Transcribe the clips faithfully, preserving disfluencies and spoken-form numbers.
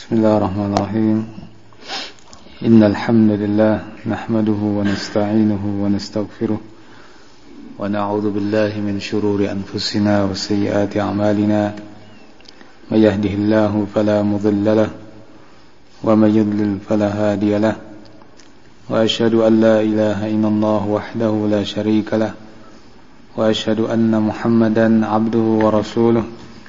Bismillahirrahmanirrahim. Innal hamdalillah nahmaduhu wa nasta'inuhu wa nastaghfiruh wa na'udzu billahi min shururi anfusina wa sayyiati a'malina. May yahdihillahu fala mudilla lahu wa may yudlil fala hadiya lahu. Wa asyhadu an la ilaha illallah wahdahu la syarika lahu wa asyhadu anna Muhammadan 'abduhu wa rasuluh.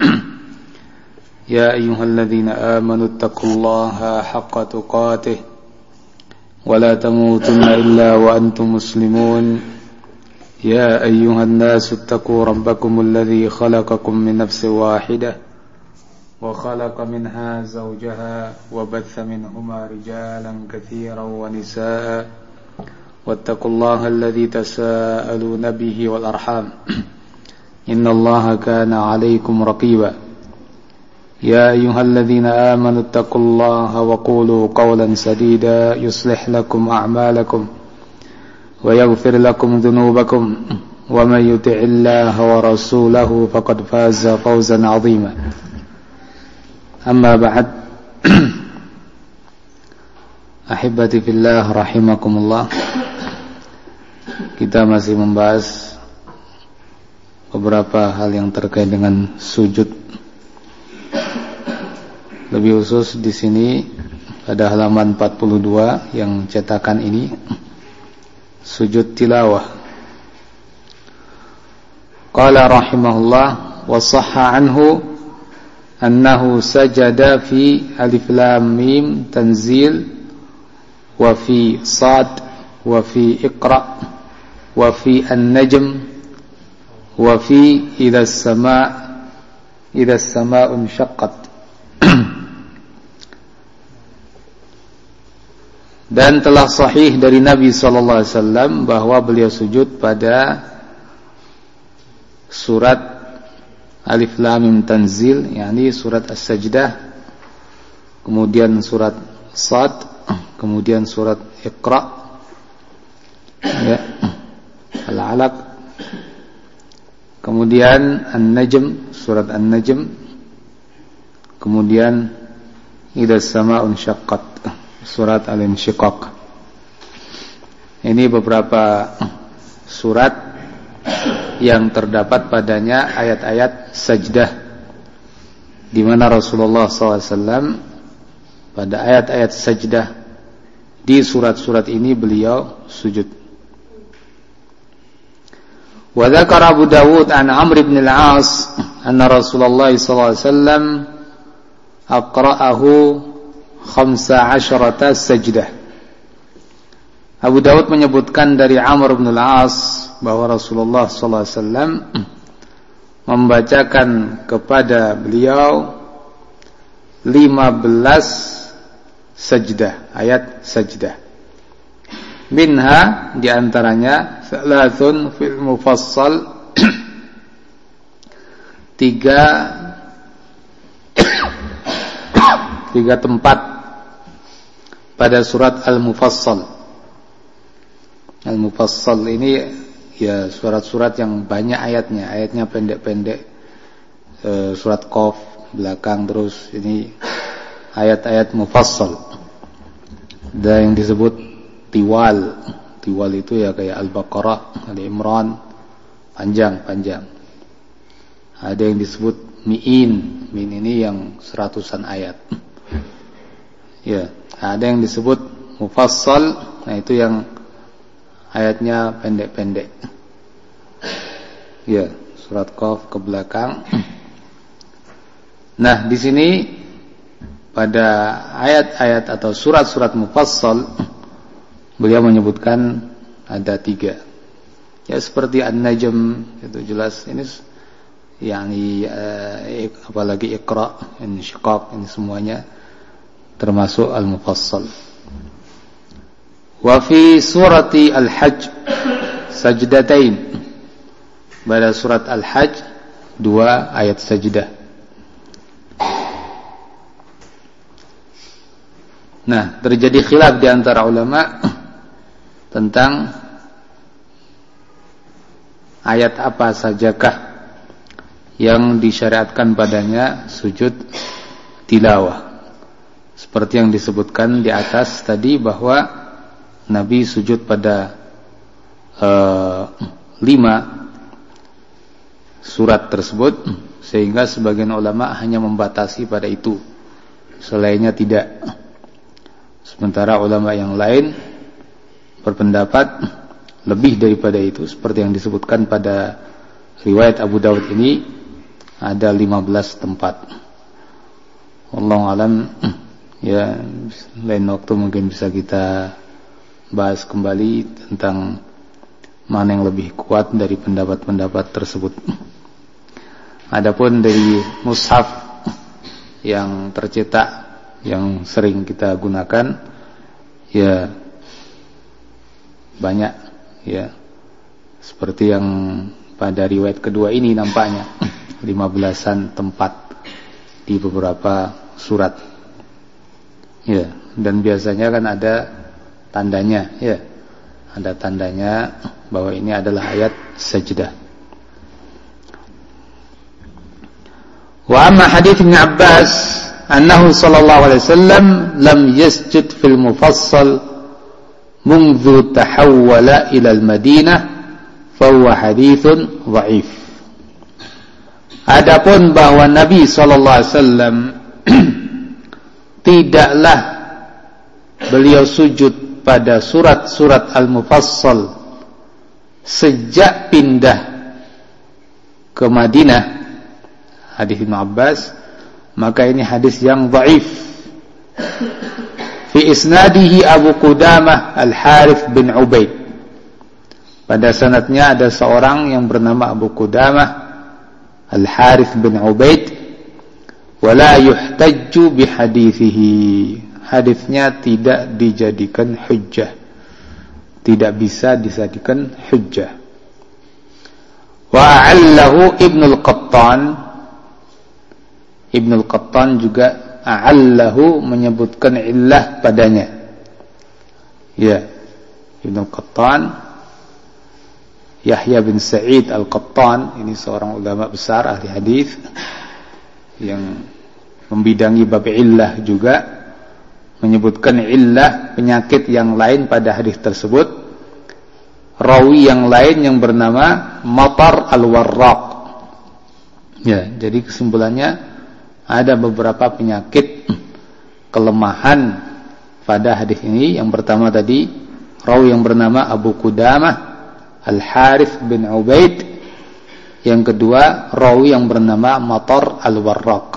يا أيها الذين آمنوا اتقوا الله حق تقاته ولا تموتن إلا وأنتم مسلمون يا أيها الناس اتقوا ربكم الذي خلقكم من نفس واحدة وخلق منها زوجها وبث منهما رجالا كثيرا ونساء واتقوا الله الذي تساءلون به والأرحام إن الله كان عليكم رقيبا يا أيها الذين آمنوا اتقوا الله وقولوا قولا سديدا يصلح لكم أعمالكم ويغفر لكم ذنوبكم ومن يطع الله ورسوله فقد فاز فوزا عظيما أما بعد أحبتي في الله رحمكم الله. Kita masih membahas beberapa hal yang terkait dengan sujud. Lebih khusus di sini pada halaman empat puluh dua yang cetakan ini, sujud tilawah. Qala rahimahullah wa sahha anhu annahu sajada fi alif lam mim tanzil wa fi sad wa fi iqra wa fi an-najm wa fi idha as-sama' idha as-sama'u inshaqqat. Dan telah sahih dari Nabi sallallahu alaihi wasallam bahwa beliau sujud pada surat Alif Lam Mim Tanzil, yakni surat As-Sajdah, kemudian surat Sad, kemudian surat Iqra, ya, Al-Alaq, kemudian An-Najm, surat An-Najm, kemudian Idza as-sama'u insyaqqat, surat Al-Insyiqaq. Ini beberapa surat yang terdapat padanya ayat-ayat sajdah, di mana Rasulullah sallallahu alaihi wasallam pada ayat-ayat sajdah di surat-surat ini beliau sujud. Wa dzakara Abu Dawud an Amr ibn al-'As anna Rasulullah sallallahu alaihi wasallam aqra'ahu khamsa asyrata sajdah. Abu Dawud menyebutkan dari Amr bin Al-As bahwa Rasulullah sallallahu alaihi wasallam membacakan kepada beliau lima belas sajdah, ayat sajdah. Minha, di antaranya thalathun fil mufassal, tiga tiga tempat pada surat Al-Mufassal. Al-Mufassal ini ya surat-surat yang banyak ayatnya, ayatnya pendek-pendek. E, surat Qaf belakang, terus ini ayat-ayat mufassal. Ada yang disebut tiwal. Tiwal itu ya kayak Al-Baqarah, Al-Imran, panjang-panjang. Ada yang disebut mi'in. Min ini yang seratusan ayat. Ya, ada yang disebut mufassal, nah itu yang ayatnya pendek-pendek. Ya, surat Qaf ke belakang. Nah, di sini pada ayat-ayat atau surat-surat mufassal beliau menyebutkan ada tiga. Ya, seperti An-Najm, itu jelas ini yakni uh, apalagi Iqra, Insyiqaq, ini semuanya termasuk Al-Mufassal. Wa fi surati Al-Hajj sajdatain. Pada surat Al-Hajj dua ayat sajdah. Nah, terjadi khilaf di antara ulama tentang ayat apa sajakah yang disyariatkan padanya sujud tilawah. seperti yang disebutkan di atas tadi bahwa Nabi sujud pada uh, lima surat tersebut, sehingga sebagian ulama hanya membatasi pada itu, selainnya tidak. Sementara ulama yang lain berpendapat lebih daripada itu, seperti yang disebutkan pada riwayat Abu Dawud ini ada lima belas tempat. Wallahu alam. Ya, lain waktu mungkin bisa kita bahas kembali tentang mana yang lebih kuat dari pendapat-pendapat tersebut. Adapun dari mushaf yang tercetak yang sering kita gunakan, ya banyak, ya seperti yang pada riwayat kedua ini nampaknya lima belasan tempat di beberapa surat, ya, dan biasanya kan ada tandanya, ya, ada tandanya bahwa ini adalah ayat sajdah. Wa amma hadits Ibnu Abbas annahu sallallahu alaihi wasallam lam yasjud fil mufassal منذ تحول إلى المدينة فهو حديث ضعيف. Adapun bahwa Nabi sallallahu alaihi wasallam tidaklah beliau sujud pada surat-surat Al-Mufassal sejak pindah ke Madinah, hadis Ibnu Abbas, maka ini hadis yang dhaif. Fi isnadihi Abu Qudamah Al-Harith bin Ubaid. Pada sanadnya ada seorang yang bernama Abu Qudamah Al-Harith bin Ubaid, wala yuhtajju bihadithihi. Hadisnya tidak dijadikan hujjah, tidak bisa dijadikan hujjah. Wa a'allahu Ibnul Qattan. Ibnul Qattan juga a'allahu menyebutkan illah padanya. Ya, Ibnul Qattan, Yahya bin Sa'id Al-Qattan, ini seorang ulama besar ahli hadis yang membidangi bab illah, juga menyebutkan illah penyakit yang lain pada hadis tersebut. Rawi yang lain yang bernama Matar Al-Warraq. Ya, jadi kesimpulannya ada beberapa penyakit kelemahan pada hadis ini. Yang pertama tadi, rawi yang bernama Abu Qudamah Al-Harith bin Ubaid. Yang kedua, rawi yang bernama Matar Al-Warraq.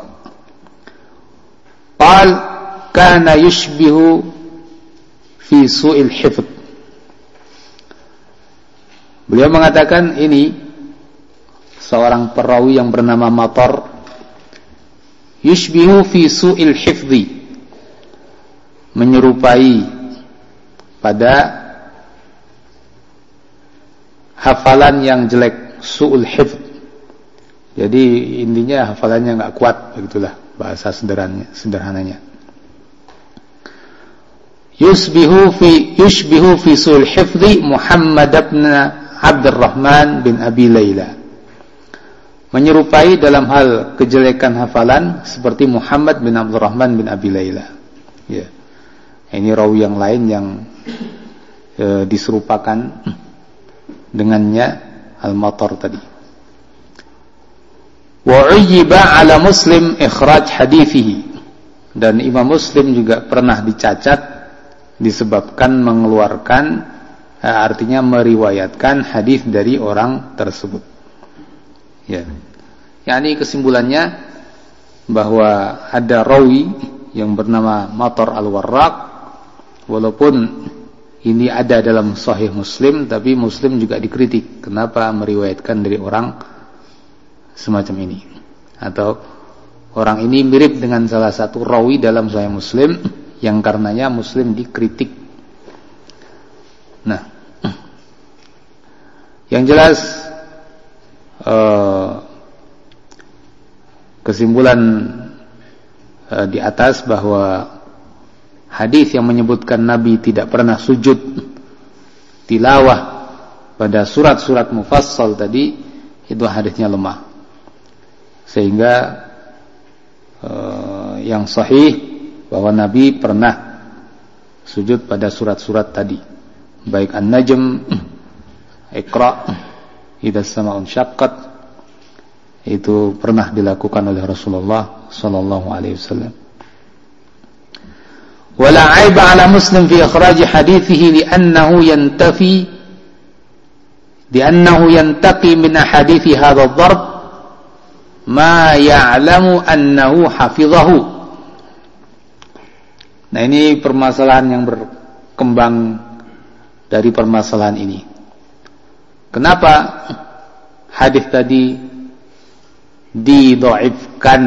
Qal kana yushbihu fi su'il hifdz. Beliau mengatakan ini seorang perawi yang bernama Matar, yushbihu fi su'il hifdzi, menyerupai pada hafalan yang jelek, su'ul hifdz. Jadi intinya hafalannya enggak kuat, begitulah bahasa sederhananya, sederhananya. Yushbihu fi yushbihu fi su'il hifdzi Muhammad bin Abdurrahman bin Abi Layla. Menyerupai dalam hal kejelekan hafalan seperti Muhammad bin Abdurrahman bin Abi Layla. Ya. Ini rawi yang lain yang e, diserupakan dengannya Al-Matar tadi. Wa uyyiba ala Muslim ikhraj hadithihi. Dan Imam Muslim juga pernah dicacat disebabkan mengeluarkan, e, artinya meriwayatkan hadis dari orang tersebut. Ya. Yani kesimpulannya bahwa ada rawi yang bernama Matar Al-Warraq, walaupun ini ada dalam Sahih Muslim, tapi Muslim juga dikritik kenapa meriwayatkan dari orang semacam ini, atau orang ini mirip dengan salah satu rawi dalam Sahih Muslim yang karenanya Muslim dikritik. Nah, yang jelas Uh, kesimpulan uh, di atas bahwa hadis yang menyebutkan Nabi tidak pernah sujud tilawah pada surat-surat mufassal tadi, itu hadisnya lemah, sehingga uh, yang sahih bahwa Nabi pernah sujud pada surat-surat tadi, baik An-Najm, Iqra, Idza as-sama'u syaqqat, itu pernah dilakukan oleh Rasulullah sallallahu alaihi wasallam. Wala 'aiba 'ala Muslim fi ikhraj hadithihi li'annahu yantafi li'annahu yantaqi min hadithi hadha ad-darb ma ya'lamu annahu hafizahu. Nah, ini permasalahan yang berkembang dari permasalahan ini. Kenapa hadis tadi didhaifkan?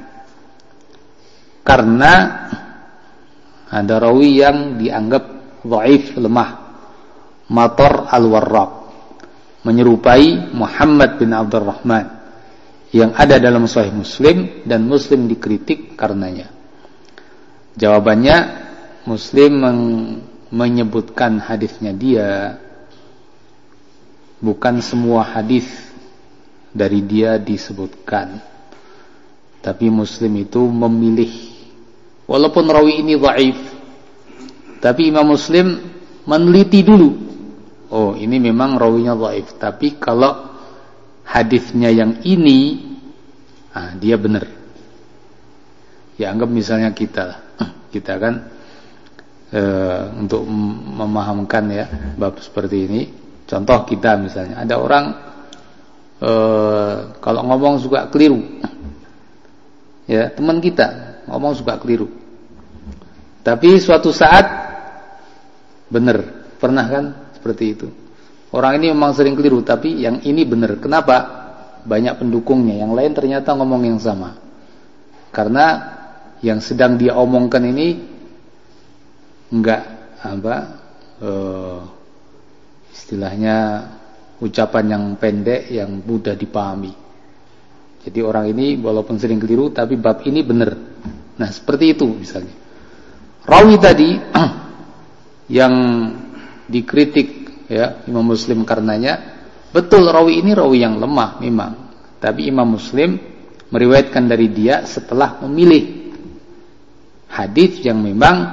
Karena ada rawi yang dianggap dhaif, lemah, Matar al-Warraq, menyerupai Muhammad bin Abdurrahman yang ada dalam Sahih Muslim, dan Muslim dikritik karenanya. Jawabannya, Muslim meng- menyebutkan hadisnya dia, bukan semua hadis dari dia disebutkan. Tapi Muslim itu memilih, walaupun rawi ini dhaif, tapi Imam Muslim meneliti dulu. Oh, ini memang rawinya dhaif, tapi kalau hadisnya yang ini, ah, dia benar. Ya, anggap misalnya kita kita kan e, untuk memahamkan ya bab seperti ini. Contoh kita misalnya, ada orang e, kalau ngomong suka keliru. Ya, teman kita ngomong suka keliru. Tapi suatu saat benar. Pernah kan seperti itu. Orang ini memang sering keliru, tapi yang ini benar. Kenapa? Banyak pendukungnya. Yang lain ternyata ngomong yang sama. Karena yang sedang dia omongkan ini enggak apa uh, istilahnya ucapan yang pendek yang mudah dipahami. Jadi orang ini walaupun sering keliru, tapi bab ini benar. Nah, seperti itu misalnya. Rawi tadi yang dikritik ya Imam Muslim karenanya, betul rawi ini rawi yang lemah memang, tapi Imam Muslim meriwayatkan dari dia setelah memilih hadis yang memang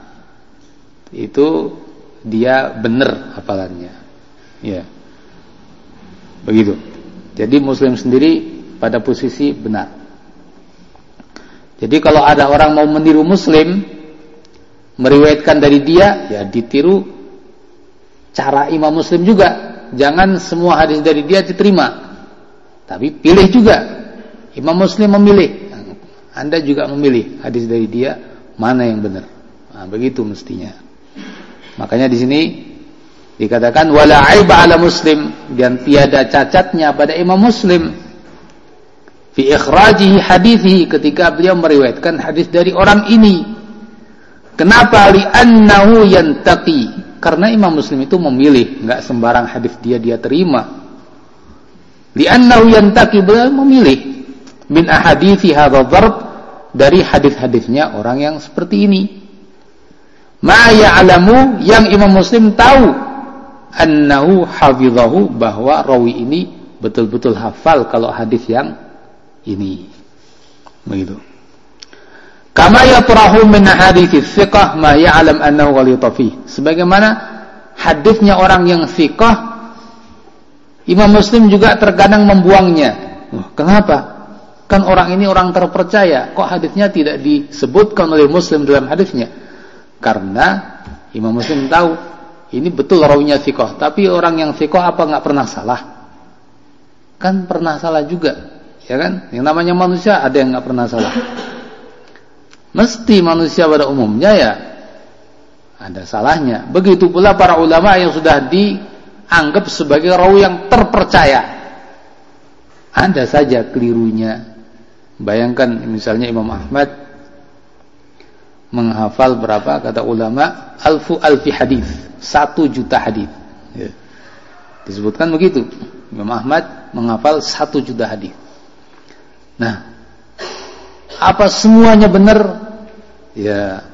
itu dia benar hafalannya. Ya. Begitu. Jadi Muslim sendiri pada posisi benar. Jadi kalau ada orang mau meniru Muslim, meriwayatkan dari dia, ya ditiru cara Imam Muslim juga. Jangan semua hadis dari dia diterima. Tapi pilih juga. Imam Muslim memilih. Anda juga memilih hadis dari dia mana yang benar. Nah, begitu mestinya. Makanya di sini dikatakan wala aiba ala Muslim, dan tiada cacatnya pada Imam Muslim fi ikhrajihi hadithi, ketika beliau meriwayatkan hadis dari orang ini. Kenapa? Li'annahu yantaqi, karena Imam Muslim itu memilih, enggak sembarang hadis dia dia terima. Li'annahu yantaqi, beliau memilih min ahadithi hadza dharb, dari hadis-hadisnya orang yang seperti ini. Ma ya'lamu, yang Imam Muslim tahu, annahu hafizahu, bahwa rawi ini betul-betul hafal kalau hadis yang ini. Begitu. Kama yatrahu min hadits thiqah ma ya'lam annahu ghalita fi. Sebagaimana hadisnya orang yang thiqah, Imam Muslim juga terkadang membuangnya. Oh, kenapa? Kan orang ini orang terpercaya, kok hadisnya tidak disebutkan oleh Muslim dalam hadisnya? Karena Imam Muslim tahu ini betul rawinya thiqah, tapi orang yang thiqah apa enggak pernah salah? Kan pernah salah juga, ya kan? Yang namanya manusia ada yang enggak pernah salah. Mesti manusia pada umumnya ya ada salahnya. Begitu pula para ulama yang sudah dianggap sebagai rawi yang terpercaya, ada saja kelirunya. Bayangkan misalnya Imam Ahmad menghafal berapa kata ulama, alfu alfi hadis, satu juta hadis. Ya. Disebutkan begitu. Imam Ahmad menghafal satu juta hadis. Nah, apa semuanya benar? Ya,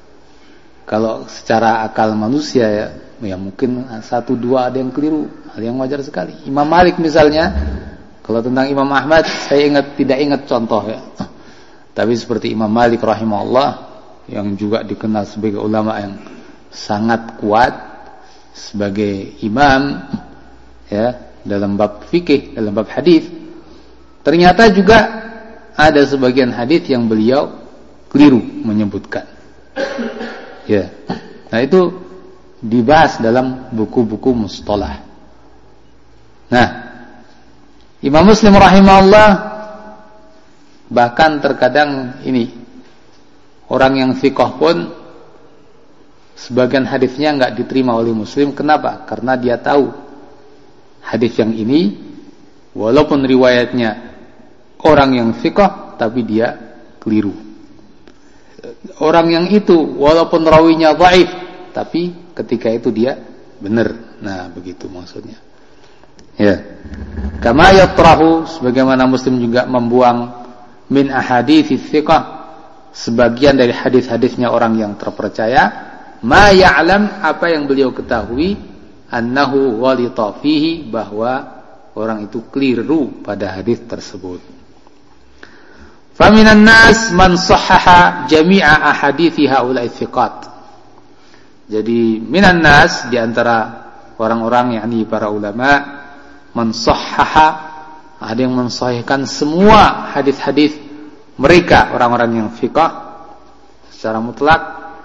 kalau secara akal manusia ya, ya mungkin satu dua ada yang keliru, hal yang wajar sekali. Imam Malik misalnya, kalau tentang Imam Ahmad saya ingat tidak ingat contoh ya. Tapi seperti Imam Malik rahimahullah, yang juga dikenal sebagai ulama yang sangat kuat sebagai imam ya dalam bab fikih, dalam bab hadis. Ternyata juga ada sebagian hadis yang beliau keliru menyebutkan. Ya. Nah, itu dibahas dalam buku-buku mustalah. Nah, Imam Muslim rahimahullah bahkan terkadang ini orang yang thiqah pun sebagian hadisnya enggak diterima oleh Muslim. Kenapa? Karena dia tahu hadis yang ini walaupun riwayatnya orang yang thiqah tapi dia keliru. Orang yang itu walaupun rawinya dhaif tapi ketika itu dia benar. Nah, begitu maksudnya. Ya. Kama yatrahu, sebagaimana Muslim juga membuang min ahadits thiqah, sebagian dari hadis-hadisnya orang yang terpercaya, ma ya'lam, apa yang beliau ketahui, annahu walita fihi, bahwa orang itu keliru pada hadis tersebut. Faminan nas man sahhaha jami'a ahadithi haula'i thiqat. Jadi minan nas, di antara orang-orang yakni para ulama, man sahhaha, ada yang mensahihkan semua hadis-hadis mereka orang-orang yang thiqah secara mutlak.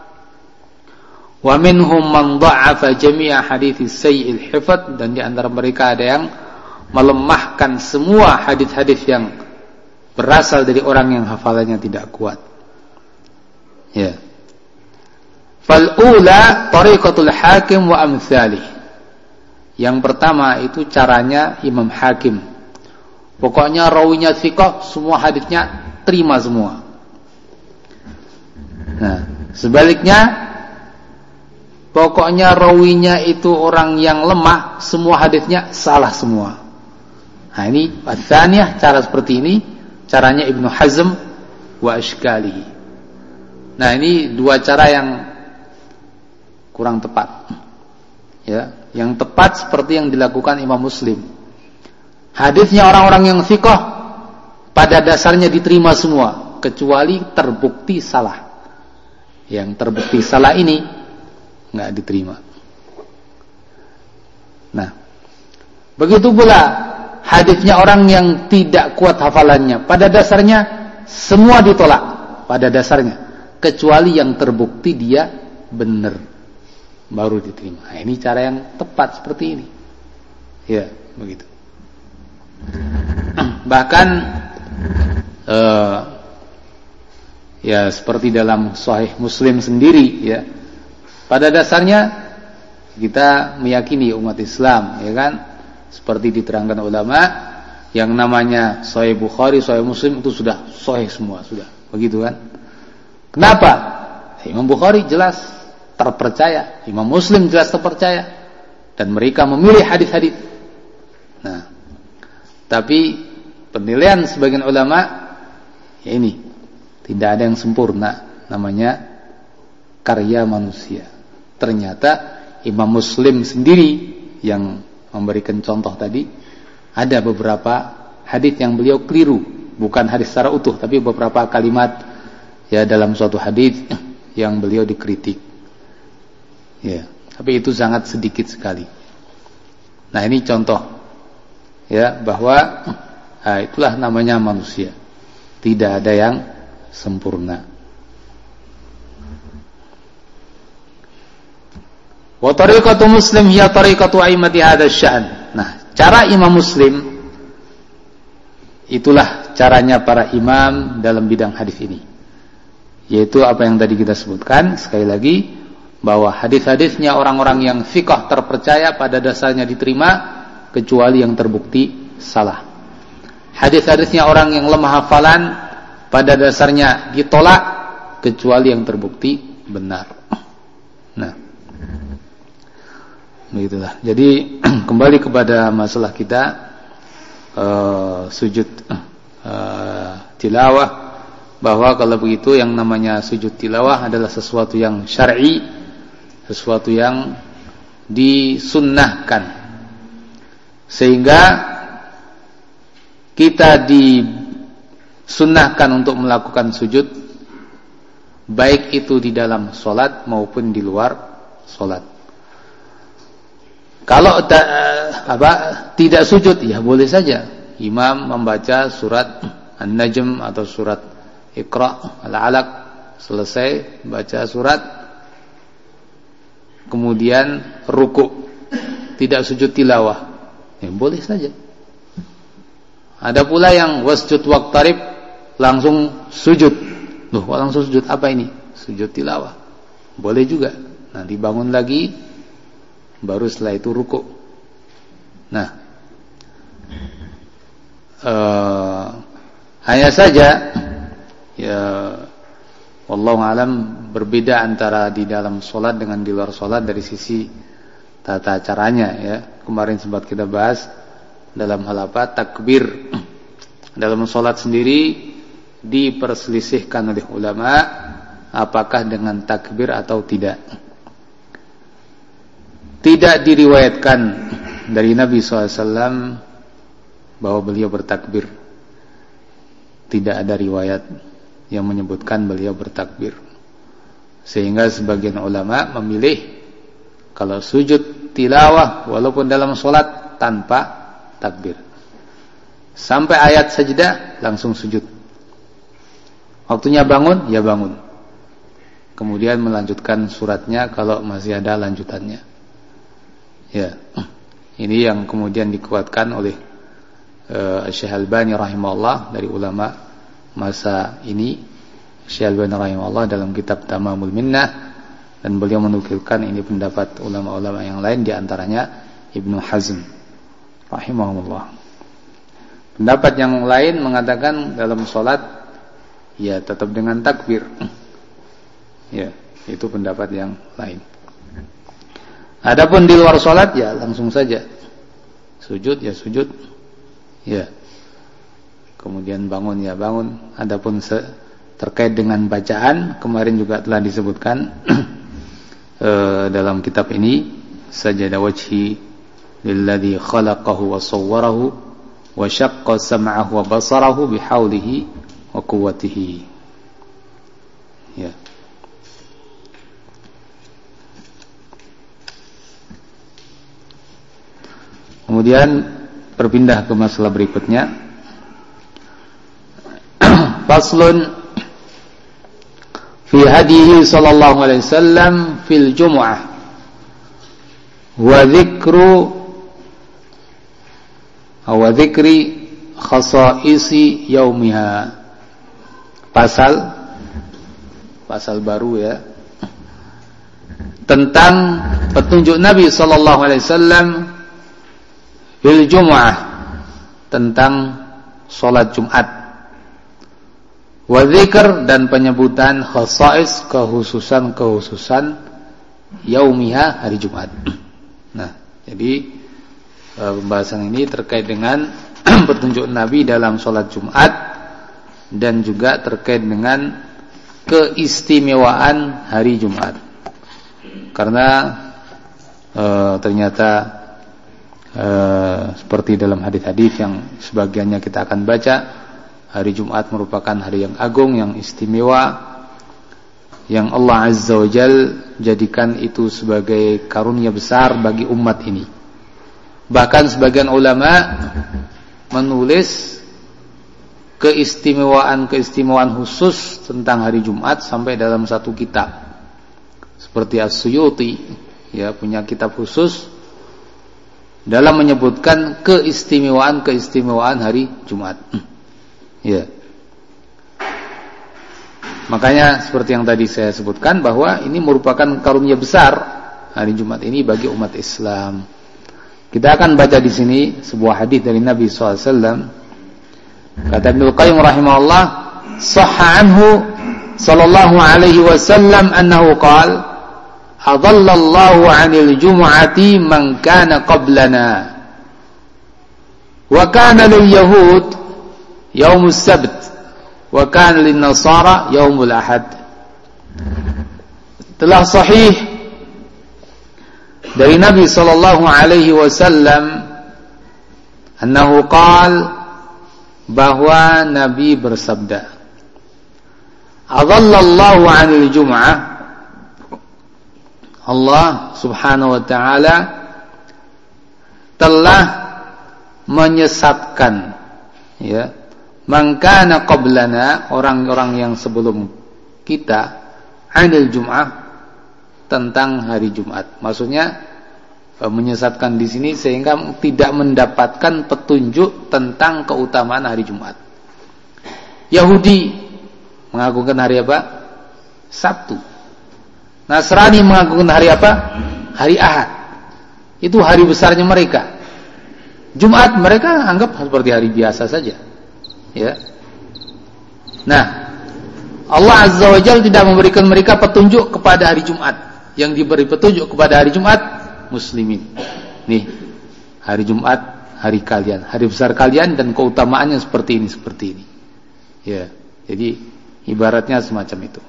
Wa minhum man dha'afa jami'a hadithi sayyi'il hifdz, dan di antara mereka ada yang melemahkan semua hadis-hadis yang berasal dari orang yang hafalannya tidak kuat. Ya. Fal ula tariqatul hakim wa amsalih. Yang pertama itu caranya Imam Hakim. Pokoknya rawinya thiqah, semua hadisnya terima semua. Nah, sebaliknya pokoknya rawinya itu orang yang lemah, semua hadisnya salah semua. Nah, ini ats-tsaniyah, cara seperti ini caranya Ibnu Hazm wa ashkalihi. Nah, ini dua cara yang kurang tepat. Ya, yang tepat seperti yang dilakukan Imam Muslim. Hadisnya orang-orang yang thiqah pada dasarnya diterima semua kecuali terbukti salah. Yang terbukti salah ini enggak diterima. Nah, begitu pula hadisnya orang yang tidak kuat hafalannya, pada dasarnya semua ditolak pada dasarnya kecuali yang terbukti dia benar, baru diterima. Nah, ini cara yang tepat seperti ini. Ya, begitu. Bahkan uh, ya seperti dalam Sahih Muslim sendiri, ya. Pada dasarnya kita meyakini umat Islam, ya kan? Seperti diterangkan ulama, yang namanya Sahih Bukhari, Sahih Muslim itu sudah sahih semua, sudah. Begitu kan? Kenapa? Imam Bukhari jelas terpercaya, Imam Muslim jelas terpercaya, dan mereka memilih hadis-hadis. Nah, tapi penilaian sebagian ulama, ya ini tidak ada yang sempurna, namanya karya manusia. Ternyata Imam Muslim sendiri yang memberikan contoh tadi, ada beberapa hadis yang beliau keliru, bukan hadis secara utuh, tapi beberapa kalimat ya dalam suatu hadis yang beliau dikritik. Ya, tapi itu sangat sedikit sekali. Nah, ini contoh ya bahwa nah, itulah namanya manusia. Tidak ada yang sempurna. Wa tariqatu Muslim hiya tariqatu a'immati hadzal sya'n. Nah, cara Imam Muslim itulah caranya para imam dalam bidang hadis ini. Yaitu apa yang tadi kita sebutkan, sekali lagi, bahwa hadis-hadisnya orang-orang yang thiqah terpercaya pada dasarnya diterima kecuali yang terbukti salah. Hadis-hadisnya orang yang lemah hafalan pada dasarnya ditolak kecuali yang terbukti benar. Nah, begitulah. Jadi kembali kepada masalah kita, uh, sujud uh, tilawah, bahwa kalau begitu yang namanya sujud tilawah adalah sesuatu yang syar'i, sesuatu yang disunnahkan, sehingga kita disunnahkan untuk melakukan sujud baik itu di dalam solat maupun di luar solat. Kalau ta, apa, tidak sujud, ya boleh saja imam membaca surat An-Najm atau surat Iqra, Al-Alaq, selesai baca surat, kemudian ruku, tidak sujud tilawah, ya boleh saja. Ada pula yang wasjud waqtarib, langsung sujud. Loh, langsung sujud apa ini? Sujud tilawah. Boleh juga. Nanti bangun lagi, baru setelah itu ruku. Nah, uh, hanya saja, ya, wallahu alam, berbeda antara di dalam solat dengan di luar solat dari sisi tata caranya. Ya, kemarin sempat kita bahas dalam hal apa? Takbir. Dalam solat sendiri diperselisihkan oleh ulama apakah dengan takbir atau tidak. Tidak diriwayatkan dari Nabi shallallahu alaihi wasallam bahwa beliau bertakbir. Tidak ada riwayat yang menyebutkan beliau bertakbir. Sehingga sebagian ulama memilih kalau sujud tilawah walaupun dalam solat tanpa takbir. Sampai ayat sajdah langsung sujud. Waktunya bangun, ya bangun. Kemudian melanjutkan suratnya kalau masih ada lanjutannya. Ya, ini yang kemudian dikuatkan oleh uh, Syekh Albani rahimahullah dari ulama masa ini. Syekh Albani rahimahullah dalam kitab Tamamul Minnah, dan beliau menukilkan ini pendapat ulama-ulama yang lain, di antaranya Ibnu Hazm rahimahullah. Pendapat yang lain mengatakan dalam sholat ya tetap dengan takbir. Ya, itu pendapat yang lain. Adapun di luar sholat ya langsung saja sujud ya sujud, ya. Kemudian bangun ya bangun. Adapun se- terkait dengan bacaan, kemarin juga telah disebutkan e, dalam kitab ini, sajada wajhi lilladzi khalaqahu wa sawwarahu wa syaqqa sam'ahu wa basarahu bihaulihi wa quwwatihi. Ya. Kemudian berpindah ke masalah berikutnya. Faslun fi hadihi sallallahu alaihi wasallam fil jumu'ah wa dzikru wa dzikri khasaisi yaumiha. Pasal pasal baru ya, tentang petunjuk Nabi sallallahu alaihi wasallam fil jumu'ah, tentang salat Jumat, wa dzikr, dan penyebutan khasais, kekhususan-kekhususan yaumiha, hari Jumat. Nah, jadi pembahasan ini terkait dengan petunjuk Nabi dalam salat Jumat, dan juga terkait dengan keistimewaan hari Jumat. Karena e, ternyata e, seperti dalam hadis-hadis yang sebagiannya kita akan baca, hari Jumat merupakan hari yang agung, yang istimewa, yang Allah Azza wa Jal jadikan itu sebagai karunia besar bagi umat ini. Bahkan sebagian ulama menulis keistimewaan-keistimewaan khusus tentang hari Jumat sampai dalam satu kitab. Seperti As-Suyuti, ya, punya kitab khusus dalam menyebutkan keistimewaan-keistimewaan hari Jumat. Ya. Makanya seperti yang tadi saya sebutkan, bahwa ini merupakan karunia besar hari Jumat ini bagi umat Islam. Kita akan baca di sini sebuah hadis dari Nabi shallallahu alaihi wasallam. Kata Ibnu Qayyim rahimahullah, sahha anhu sallallahu alaihi wasallam annahu qala, adallallahu 'anil jumu'ati man kana qablana wa kana lil yahud yaumus sabt wa kana lin nasara yaumul ahad. Telah sahih dari Nabi sallallahu alaihi wasallam annahu qala, bahwa Nabi bersabda, adallallahu 'anil jum'ah, Allah Subhanahu wa taala telah menyesatkan, ya, man kana qablana, orang-orang yang sebelum kita, 'anil jum'ah, tentang hari Jumat. Maksudnya menyesatkan di sini sehingga tidak mendapatkan petunjuk tentang keutamaan hari Jumat. Yahudi mengagungkan hari apa? Sabtu. Nasrani mengagungkan hari apa? Hari Ahad. Itu hari besarnya mereka. Jumat mereka anggap seperti hari biasa saja. Ya. Nah, Allah Azza wa Jalla tidak memberikan mereka petunjuk kepada hari Jumat. Yang diberi petunjuk kepada hari Jumat muslimin. Nih, hari Jumat hari kalian, hari besar kalian, dan keutamaannya seperti ini, seperti ini. Ya. Jadi ibaratnya semacam itu.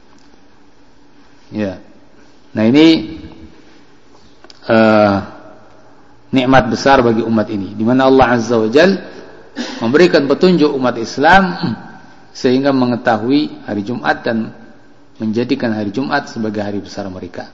Ya. Nah, ini uh, nikmat besar bagi umat ini, di mana Allah Azza wa Jalla memberikan petunjuk umat Islam sehingga mengetahui hari Jumat dan menjadikan hari Jumat sebagai hari besar mereka.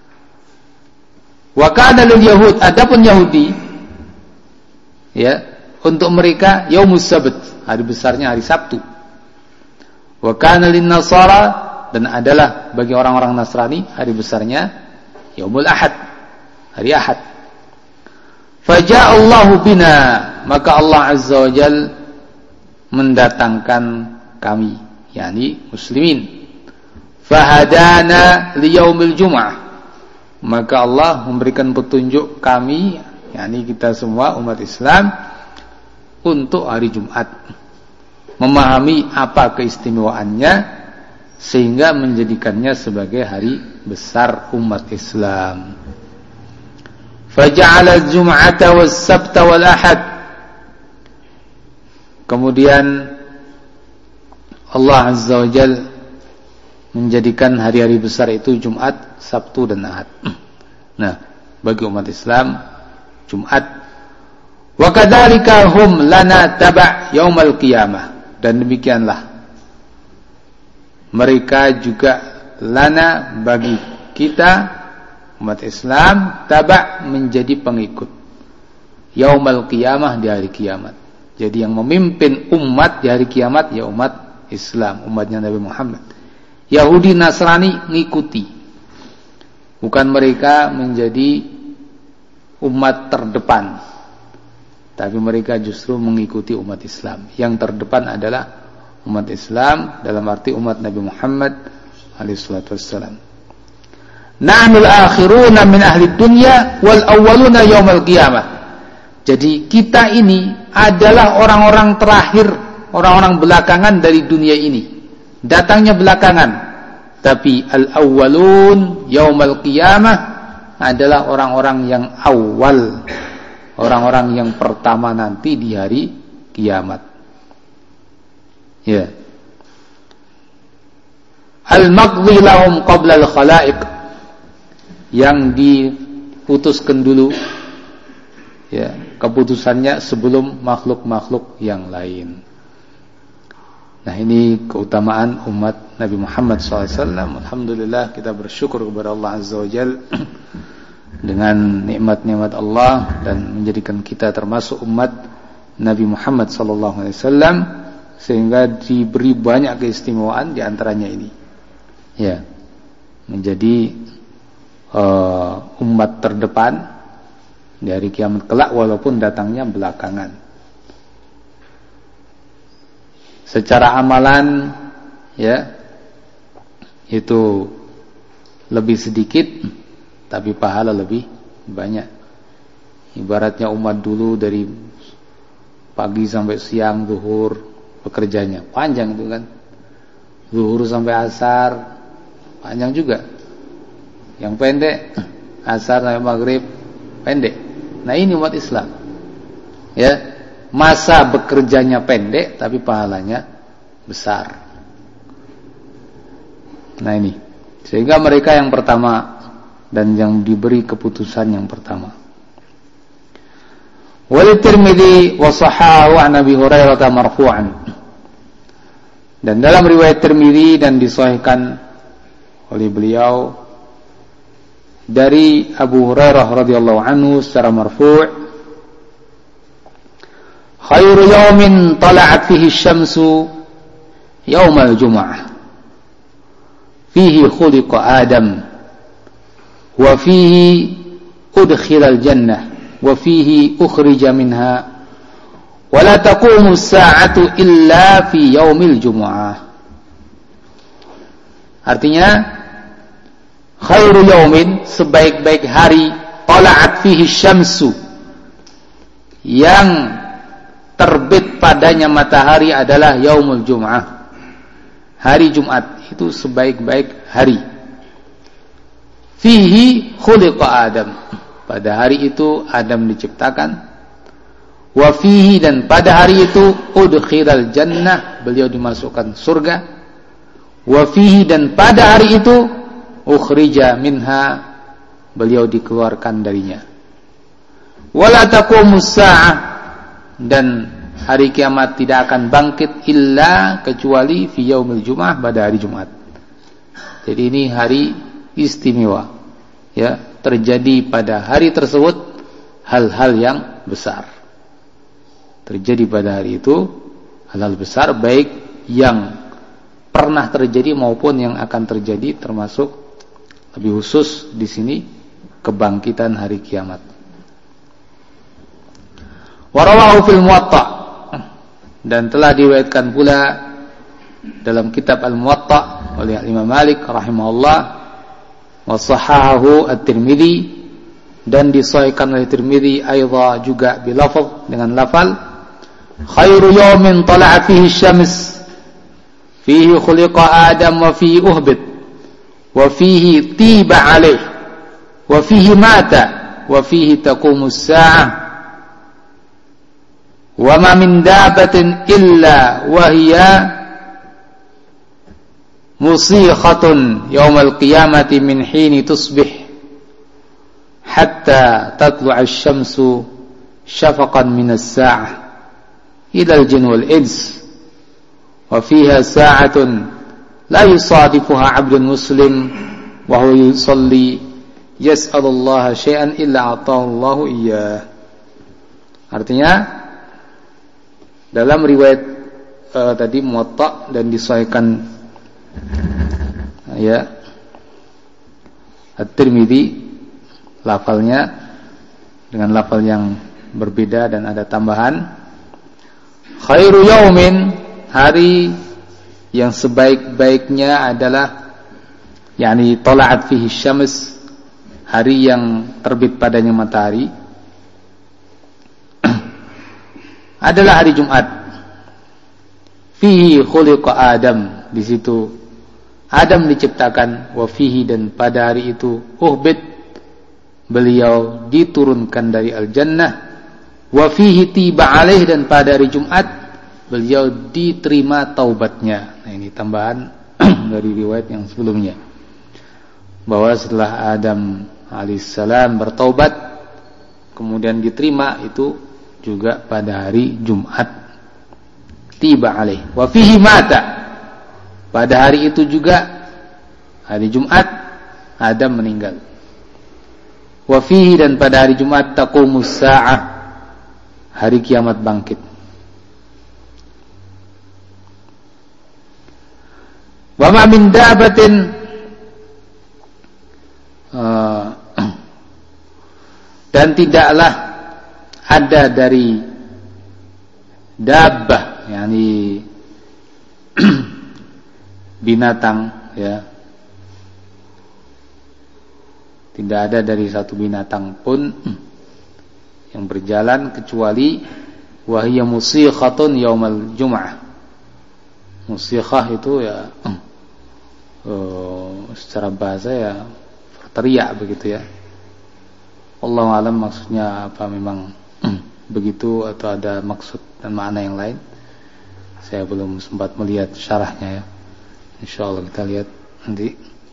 Wa kana lil yahud, adapun Yahudi, ya, untuk mereka yaumus sabt, hari besarnya hari Sabtu. Wa kana lin nasara, dan adalah bagi orang-orang Nasrani hari besarnya yaumul ahad, hari Ahad. Faja'allahu bina, maka Allah Azza wa Jalla mendatangkan kami, yakni muslimin. Fahadana liyaumil jum'ah, maka Allah memberikan petunjuk kami, yakni kita semua umat Islam, untuk hari Jumat, memahami apa keistimewaannya sehingga menjadikannya sebagai hari besar umat Islam. Faja'ala al-jum'ata was-sabta wal-ahad, kemudian Allah Azza wa Jalla menjadikan hari-hari besar itu Jumat, Sabtu dan Ahad. Nah, bagi umat Islam Jumat. Wa kadzalika hum lana taba' yaumal qiyamah, dan demikianlah mereka juga lana bagi kita umat Islam taba' menjadi pengikut yaumal qiyamah, di hari kiamat. Jadi yang memimpin umat di hari kiamat ya umat Islam, umatnya Nabi Muhammad. Yahudi Nasrani ngikuti, bukan mereka menjadi umat terdepan, tapi mereka justru mengikuti umat Islam. Yang terdepan adalah umat Islam, dalam arti umat Nabi Muhammad alaihi salatu wassalam. Nahmul akhiruna min ahli dunya wal awwaluna yaumal qiyamah. Jadi kita ini adalah orang-orang terakhir, orang-orang belakangan dari dunia ini. Datangnya belakangan, tapi al-awwalun yaumal qiyamah adalah orang-orang yang awal, orang-orang yang pertama nanti di hari kiamat. Ya. Al-maqdi lahum qabla al-khalaiq, yang diputuskan dulu, ya, keputusannya sebelum makhluk-makhluk yang lain. Nah, ini keutamaan umat Nabi Muhammad shallallahu alaihi wasallam. Alhamdulillah, kita bersyukur kepada Allah Azza wa Jalla dengan nikmat-nikmat Allah dan menjadikan kita termasuk umat Nabi Muhammad shallallahu alaihi wasallam, sehingga diberi banyak keistimewaan di antaranya ini. Ya, menjadi uh, umat terdepan dari kiamat kelak, walaupun datangnya belakangan. Secara amalan, ya, itu lebih sedikit, tapi pahala lebih banyak. Ibaratnya umat dulu dari pagi sampai siang, zuhur, bekerjanya panjang itu kan. Zuhur sampai asar, panjang juga. Yang pendek, asar sampai maghrib, pendek. Nah, ini umat Islam. Ya, masa bekerjanya pendek tapi pahalanya besar. Nah, ini sehingga mereka yang pertama dan yang diberi keputusan yang pertama. Wal Tirmidzi wa sahahu an Abi Hurairah marfu'an. Dan dalam riwayat Tirmidzi dan disahihkan oleh beliau dari Abu Hurairah radhiyallahu anhu secara marfu', khairu yawmin tala'at fihi asy-syamsu yaumal jumu'ah fihi khuliqa Adam wa fihi udkhilal jannah wa fihi ukhrija minha wa la taqumu as-sa'atu illa fi yaumil jumu'ah. Artinya, khairu yaumin, sebaik-baik hari, tala'at fihi syamsu, yang terbit padanya matahari adalah yaumul jumu'ah, hari Jumat. Itu sebaik-baik hari. Fihi khuliqa Adam, pada hari itu Adam diciptakan. Wa fihi, dan pada hari itu udkhilal jannah, beliau dimasukkan surga. Wa fihi, dan pada hari itu ukhrija minha, beliau dikeluarkan darinya. Wala taqumus sa'ah, dan hari kiamat tidak akan bangkit illa kecuali fi yaumil jumu'ah, pada hari Jumat. Jadi ini hari istimewa, ya, terjadi pada hari tersebut hal-hal yang besar. Terjadi pada hari itu hal-hal besar, baik yang pernah terjadi maupun yang akan terjadi, termasuk lebih khusus di sini kebangkitan hari kiamat. Warawahu fil Muwatta, dan telah diriwayatkan pula dalam kitab Al-Muwatta oleh Imam Malik rahimahullah, wa sahahahu At-Tirmidzi, dan disahihkan oleh Tirmidzi aidha juga bilafaz, dengan lafal khairu yawmin tala'at fihi syams fihi khuliqa Adam wa fihi uhbit wa fihi tiba alaih wa fihi mata wa fihi taqumus sa'ah wa ma min dabatin illa wa hiya musikhatun yawmal qiyamati min hini tusbih hatta tatlu'a asy-syamsu syafaqan minas sa'ah ilal jin wal ins wa fiha sa'atun la yusadifuha 'abdun muslim wa huwa yusalli yas'alullaha syai'an illa ataahu Allahu iyyah. Artinya, dalam riwayat uh, tadi Muwatta dan disahihkan ya At-Tirmidzi, lafalnya dengan lafal yang berbeda dan ada tambahan. Khairu yaumin, hari yang sebaik-baiknya adalah yakni tala'at fihi syams, hari yang terbit padanya matahari, adalah hari Jumat. Fihi khuliqa Adam, di situ Adam diciptakan. Wa fihi, dan pada hari itu uhbit, beliau diturunkan dari al-jannah. Wa fihi tiba alaih, dan pada hari Jumat beliau diterima taubatnya. Nah, ini tambahan dari riwayat yang sebelumnya, bahwa setelah Adam alaihissalam bertaubat kemudian diterima, itu juga pada hari Jumat tiba alaih. Wa fihi mata, pada hari itu juga hari Jumat Adam meninggal. Wa fihi, dan pada hari Jumat taqumus sa'ah, hari kiamat bangkit. Wa ma min dabatin, uh, dan tidaklah ada dari dabbah, yakni binatang, ya, tidak ada dari satu binatang pun yang berjalan kecuali wahiyya musikhatun yaumal jumu'ah. Musikhah itu ya uh, secara bahasa ya teriak begitu ya. Allahu a'lam maksudnya apa, memang begitu atau ada maksud dan makna yang lain. Saya belum sempat melihat syarahnya ya. Insyaallah kita lihat nanti.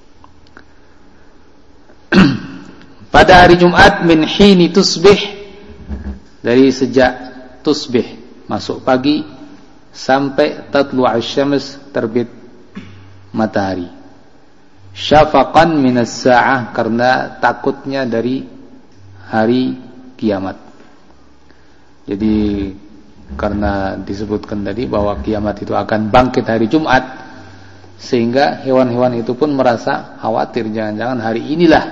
Pada hari Jumat min hini tusbih, dari sejak tusbih, masuk pagi, sampai tatlu asy-syams, terbit matahari. Syafaqan minas sa'ah, karena takutnya dari hari kiamat. Jadi karena disebutkan tadi bahwa kiamat itu akan bangkit hari Jumat, sehingga hewan-hewan itu pun merasa khawatir, jangan-jangan hari inilah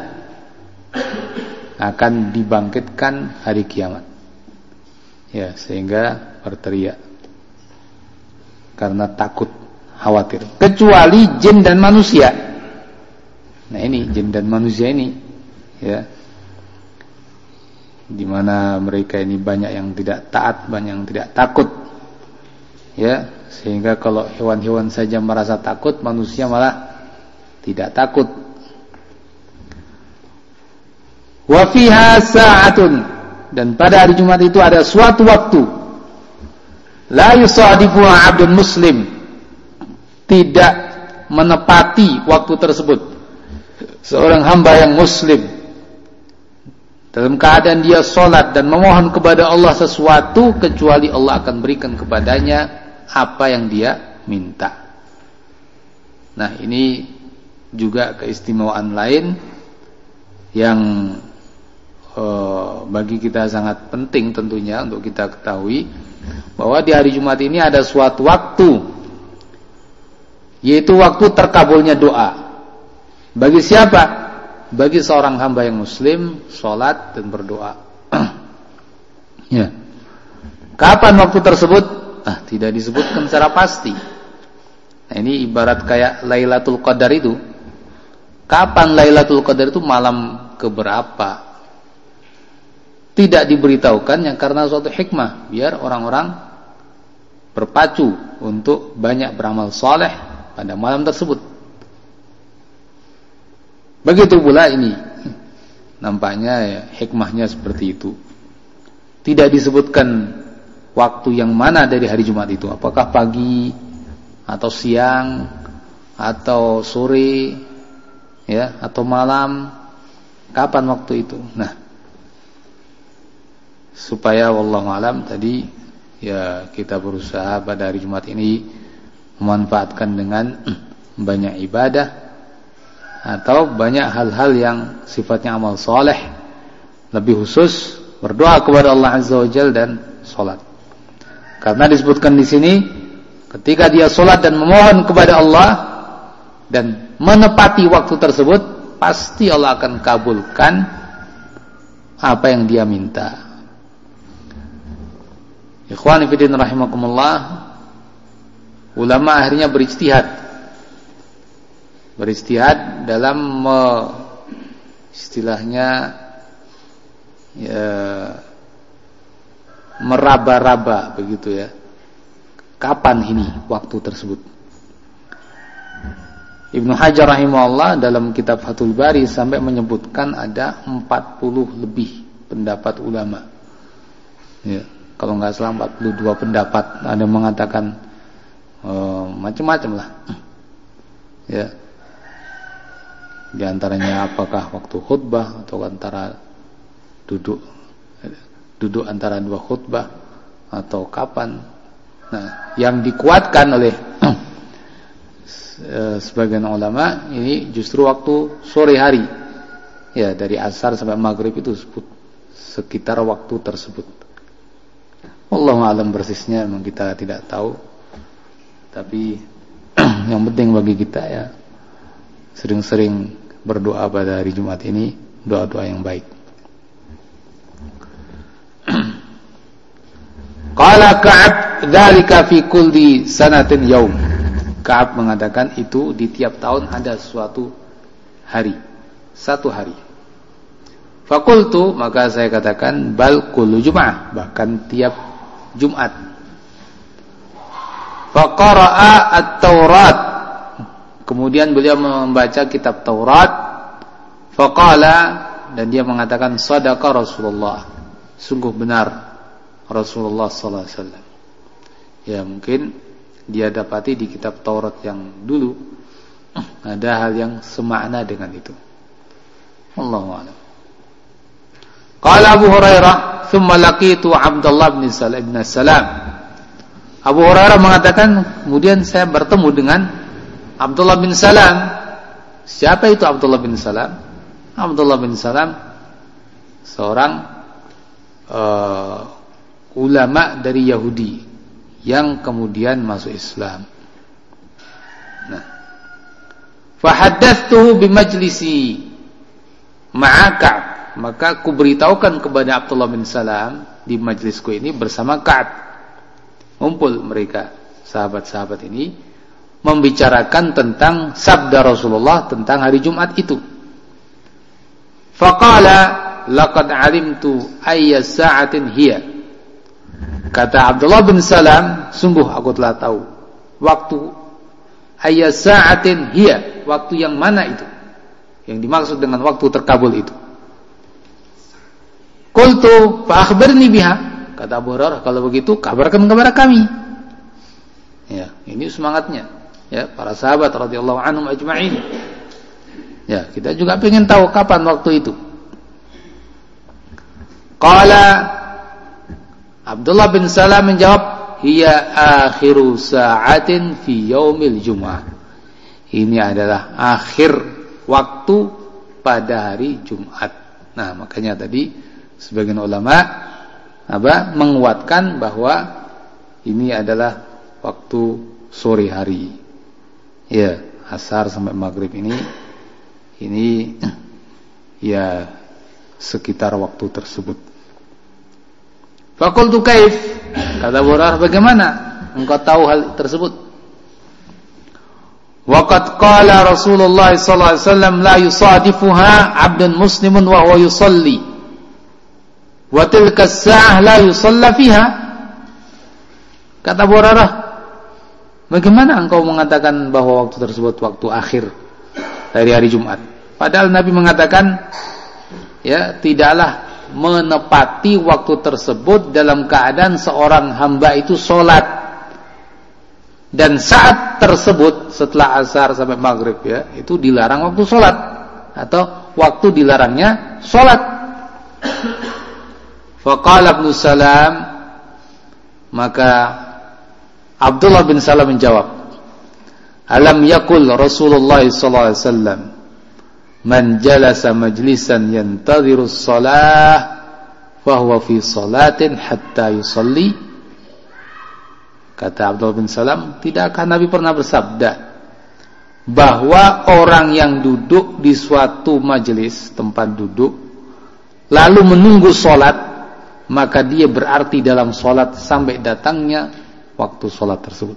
akan dibangkitkan hari kiamat. Ya, sehingga berteriak karena takut, khawatir. Kecuali jin dan manusia. Nah ini jin dan manusia ini, ya, di mana mereka ini banyak yang tidak taat, banyak yang tidak takut, ya, sehingga kalau hewan-hewan saja merasa takut, manusia malah tidak takut. Wa fiha sa'atun, dan pada hari Jumat itu ada suatu waktu, la yusadifuha 'abdun muslim, tidak menepati waktu tersebut seorang hamba yang muslim dalam keadaan dia sholat dan memohon kepada Allah sesuatu, kecuali Allah akan berikan kepadanya apa yang dia minta. Nah ini juga keistimewaan lain yang uh, bagi kita sangat penting tentunya untuk kita ketahui, bahwa di hari Jumat ini ada suatu waktu, yaitu waktu terkabulnya doa. Bagi siapa? Bagi seorang hamba yang muslim, sholat dan berdoa. Ya. Kapan waktu tersebut? Ah, tidak disebutkan secara pasti. Nah, ini ibarat kayak Lailatul Qadar itu. Kapan Lailatul Qadar itu, malam keberapa? Tidak diberitahukan, yang karena suatu hikmah, biar orang-orang berpacu untuk banyak beramal soleh pada malam tersebut. Begitu pula ini, nampaknya ya, hikmahnya seperti itu. Tidak disebutkan waktu yang mana dari hari Jumat itu, apakah pagi atau siang atau sore, ya, atau malam, kapan waktu itu. Nah, supaya wallahu alam tadi ya kita berusaha pada hari Jumat ini memanfaatkan dengan banyak ibadah atau banyak hal-hal yang sifatnya amal soleh, lebih khusus berdoa kepada Allah Azza wa Jalla dan sholat. Karena disebutkan di sini, ketika dia sholat dan memohon kepada Allah dan menepati waktu tersebut, pasti Allah akan kabulkan apa yang dia minta. Ikhwani fillah rahimakumullah, ulama akhirnya berijtihad Beristihad dalam me, istilahnya ya, meraba-raba begitu ya. Kapan ini waktu tersebut? Ibnu Hajar rahimahullah dalam kitab Fathul Bari sampai menyebutkan ada empat puluh lebih pendapat ulama. Ya, kalau nggak salah empat puluh dua pendapat. Ada yang mengatakan uh, macam-macam lah. Ya. Di antaranya apakah waktu khutbah atau antara duduk duduk antara dua khutbah atau kapan. Nah, yang dikuatkan oleh sebagian ulama ini justru waktu sore hari. Ya, dari asar sampai maghrib itu sekitar waktu tersebut. Wallahu a'lam persisnya, memang kita tidak tahu. Tapi yang penting bagi kita ya sering-sering berdoa pada hari Jumat ini, doa-doa yang baik. Qala Ka'ab dzalika fi kulli sanatin yaum. Ka'ab mengatakan itu di tiap tahun ada suatu hari, satu hari. Fakultu, maka saya katakan bal kullu Jum'ah, bahkan tiap Jumat. Faqara'a at-Taurat, kemudian beliau membaca kitab Taurat. Faqala, dan dia mengatakan sadaqa Rasulullah, sungguh benar Rasulullah sallallahu alaihi wasallam. Ya, mungkin dia dapati di kitab Taurat yang dulu ada hal yang semakna dengan itu. Allahu a'lam. Qala Abu Hurairah, "Tsumma laqitu Abdullah bin Salam Abu Hurairah mengatakan, kemudian saya bertemu dengan Abdullah bin Salam. Siapa itu Abdullah bin Salam? Abdullah bin Salam seorang uh, ulama dari Yahudi yang kemudian masuk Islam. Nah, fahaddatsuhu bimajlisi ma'aka, maka aku beritahukan kepada Abdullah bin Salam di majlisku ini bersama Ka'ab. Ngumpul mereka, sahabat-sahabat ini, membicarakan tentang sabda Rasulullah tentang hari Jumat itu. Faqala laqad alimtu ayya sa'atin hiya. Kata Abdullah bin Salam, sungguh aku telah tahu waktu ayya sa'atin hiya, waktu yang mana itu, yang dimaksud dengan waktu terkabul itu. Qultu fa akhbirni biha. Kata Abu Hurairah, kalau begitu kabarkan kepada kami. Ya, ini semangatnya ya para sahabat radhiyallahu anhum ajma'in. Ya, kita juga ingin tahu kapan waktu itu. Qala Abdullah bin Salam menjawab, hiya akhiru sa'atin fi yaumil jum'ah. Ini adalah akhir waktu pada hari Jumat. Nah, makanya tadi sebagian ulama apa menguatkan bahwa ini adalah waktu sore hari. Ya, asar sampai maghrib ini ini ya sekitar waktu tersebut. Faqultu kaif? Kata Abu Hurairah, bagaimana engkau tahu hal tersebut? Waqad qala Rasulullah sallallahu alaihi wasallam la yusadifuha 'abdun muslimun wa huwa yusalli. Wa tilka as-sa'ah la yusalla fiha. Kata Abu Hurairah, bagaimana engkau mengatakan bahwa waktu tersebut waktu akhir dari hari Jumat? Padahal Nabi mengatakan, ya, tidaklah menepati waktu tersebut dalam keadaan seorang hamba itu sholat. Dan saat tersebut setelah asar sampai maghrib, ya, itu dilarang waktu sholat, atau waktu dilarangnya sholat. Faqala Ibnu Salam, maka Abdullah bin Salam menjawab, alam yakul Rasulullah sallallahu alaihi wasallam, man jalasa majlisan yantadhiru as-salah fahuwa fi salatin hatta yusalli. Kata Abdullah bin Salam, tidakkah Nabi pernah bersabda bahwa orang yang duduk di suatu majelis, tempat duduk, lalu menunggu salat, maka dia berarti dalam salat sampai datangnya waktu salat tersebut.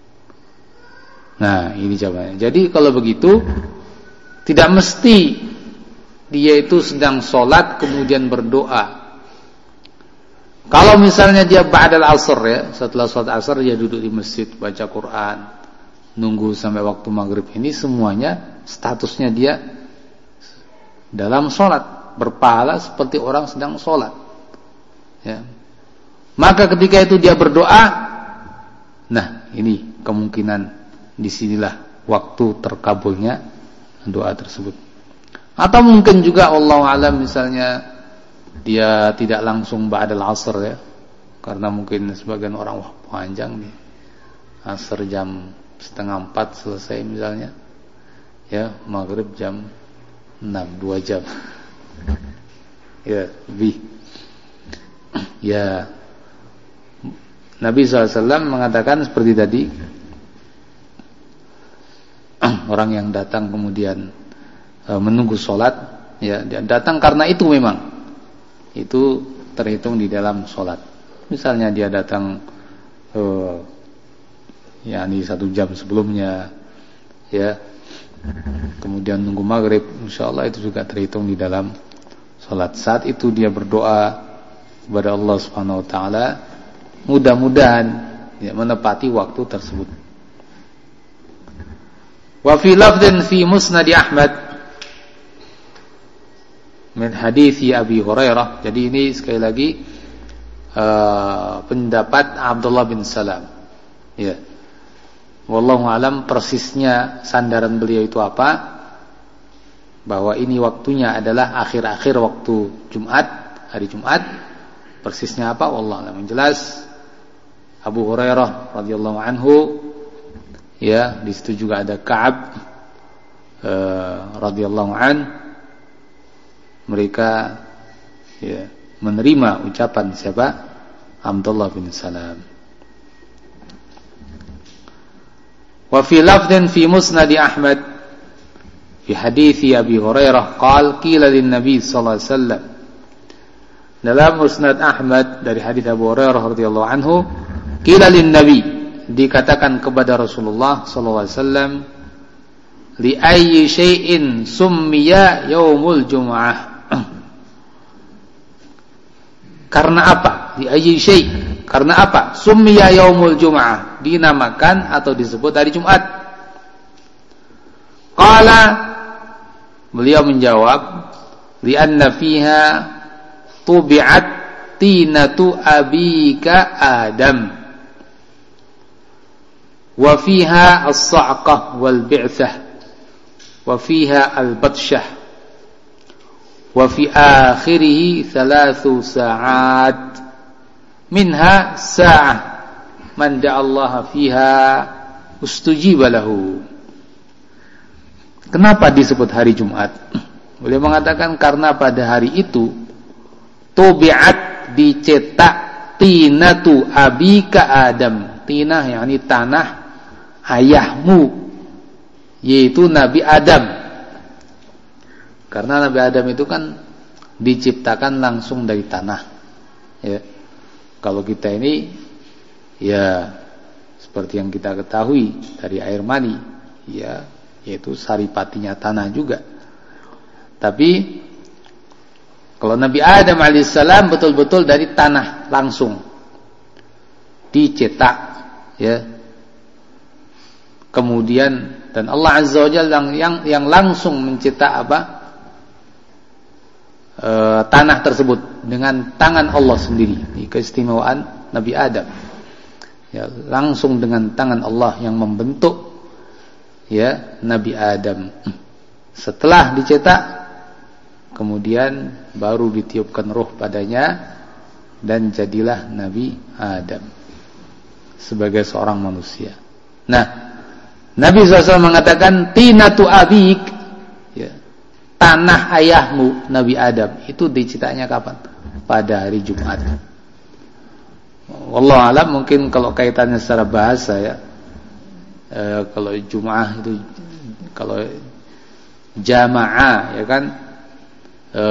Nah, ini jawabannya. Jadi kalau begitu, tidak mesti dia itu sedang salat kemudian berdoa. Kalau misalnya dia ba'dal asr, ya, setelah salat asar dia duduk di masjid baca Quran, nunggu sampai waktu maghrib, ini semuanya statusnya dia dalam salat, berpahala seperti orang sedang salat. Ya. Maka ketika itu dia berdoa, nah ini kemungkinan disinilah waktu terkabulnya doa tersebut. Atau mungkin juga Allah alam, misalnya dia tidak langsung ba'dal asr, ya, karena mungkin sebagian orang, wah panjang nih, asr jam setengah empat selesai misalnya, ya, maghrib jam enam, dua jam. Ya, lebih. Ya, Nabi shallallahu alaihi wasallam mengatakan seperti tadi, orang yang datang kemudian e, menunggu sholat, ya, dia datang karena itu, memang itu terhitung di dalam sholat. Misalnya dia datang e, ya ini satu jam sebelumnya, ya, kemudian nunggu maghrib, insyaallah itu juga terhitung di dalam sholat. Saat itu dia berdoa kepada Allah Subhanahu wa taala, mudah-mudahan ya menepati waktu tersebut. Wa fi lafdhin fi musnad Ahmad min hadits Abi Hurairah. Jadi ini sekali lagi uh, pendapat Abdullah bin Salam. Ya. Wallahu alam persisnya sandaran beliau itu apa? Bahwa ini waktunya adalah akhir-akhir waktu Jumat, hari Jumat. Persisnya apa? Wallahu alam. Yang jelas Abu Hurairah radhiyallahu anhu, ya, di situ juga ada Ka'ab uh, radhiyallahu an. Mereka ya menerima ucapan siapa? Abdullah bin Salam. Wa fi lafdhin fi musnad Ahmad fi hadithi Abi Hurairah qala qila lin Nabi sallallahu alaihi wasallam. Dalam musnad Ahmad dari hadis Abu Hurairah radhiyallahu anhu, qila lin Nabi, dikatakan kepada Rasulullah sallallahu alaihi wasallam, li ayyi syai'in summiya yaumul jumu'ah. Karena apa? Li ayyi syai', karena apa? Summiya yaumul jumu'ah, dinamakan atau disebut hari Jumat. Qala, beliau menjawab, li anna fiha tubi'at tinatu abika Adam wa fiha as-sa'qah wal bi'tsah wa fiha al-batshah wa fi akhirih thalathu sa'at minha sa'ah man da'allaha fiha ustujiba lahu. Kenapa disebut hari Jumat? Beliau mengatakan karena pada hari itu tubi'at, dicetak, tinatu abika Adam. Tinah yakni tanah ayahmu, yaitu Nabi Adam. Karena Nabi Adam itu kan diciptakan langsung dari tanah, ya. Kalau kita ini ya seperti yang kita ketahui dari air mani, ya, yaitu saripatinya tanah juga. Tapi kalau Nabi Adam alaihissalam betul-betul dari tanah langsung dicetak, ya. Kemudian dan Allah Azza wa Jalla yang yang langsung mencetak apa? E, tanah tersebut dengan tangan Allah sendiri. Ini keistimewaan Nabi Adam. Ya, langsung dengan tangan Allah yang membentuk, ya, Nabi Adam. Setelah dicetak, kemudian baru ditiupkan roh padanya dan jadilah Nabi Adam sebagai seorang manusia. Nah, Nabi shallallahu alaihi wasallam mengatakan tinatu abik, ya, tanah ayahmu Nabi Adam itu dicetaknya kapan? Pada hari Jumat. Wallahu alam, mungkin kalau kaitannya secara bahasa, ya, e, kalau Jumat itu kalau jamaah, ya kan, e,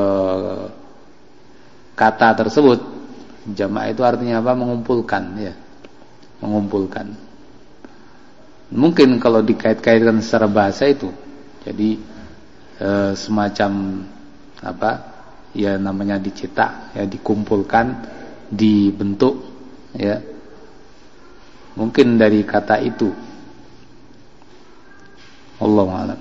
kata tersebut jamaah itu artinya apa? Mengumpulkan, ya, mengumpulkan. Mungkin kalau dikait-kaitkan secara bahasa itu jadi e, semacam apa, ya, namanya dicetak, ya, dikumpulkan, dibentuk, ya, mungkin dari kata itu. Wallahu a'lam.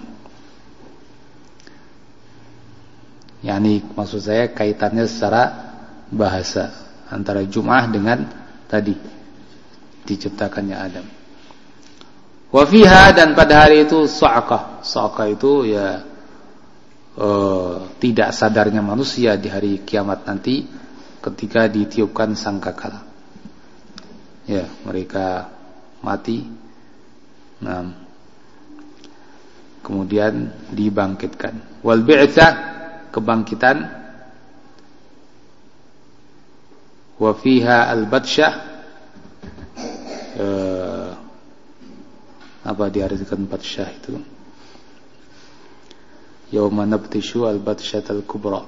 Yani maksud saya kaitannya secara bahasa antara Jum'ah dengan tadi diciptakannya Adam. Wa fiha, dan pada hari itu sa'qah. Sa'qah itu ya uh, tidak sadarnya manusia di hari kiamat nanti ketika ditiupkan sangkakala. Ya, mereka mati. Nah, kemudian dibangkitkan. Wal bi'tsah, kebangkitan. Wa fiha al-batsyah, uh, apa diartikan batsyah itu? Yauma nabtishu al-batsyatal kubra.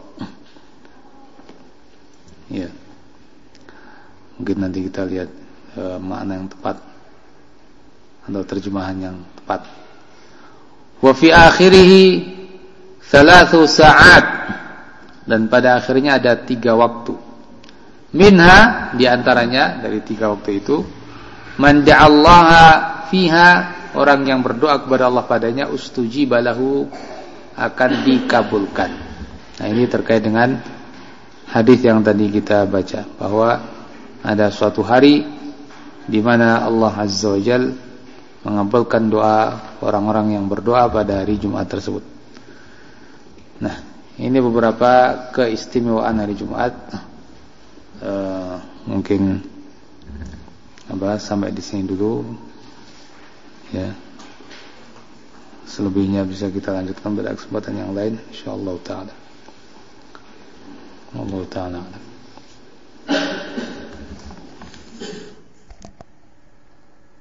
Ya. Mungkin nanti kita lihat uh, makna yang tepat atau terjemahan yang tepat. Wa fi akhirih thalathu sa'at, dan pada akhirnya ada tiga waktu. Minha, diantaranya dari tiga waktu itu, man da'allaha fiha, orang yang berdoa kepada Allah padanya, ustujiba lahu, akan dikabulkan. Nah, ini terkait dengan hadis yang tadi kita baca, bahwa ada suatu hari di mana Allah Azza wa Jalla mengabulkan doa orang-orang yang berdoa pada hari Jumat tersebut. Nah, ini beberapa keistimewaan hari Jumat. Uh, mungkin bahas sampai di sini dulu ya. Selebihnya bisa kita lanjutkan pada kesempatan yang lain insyaallah taala. Allah taala.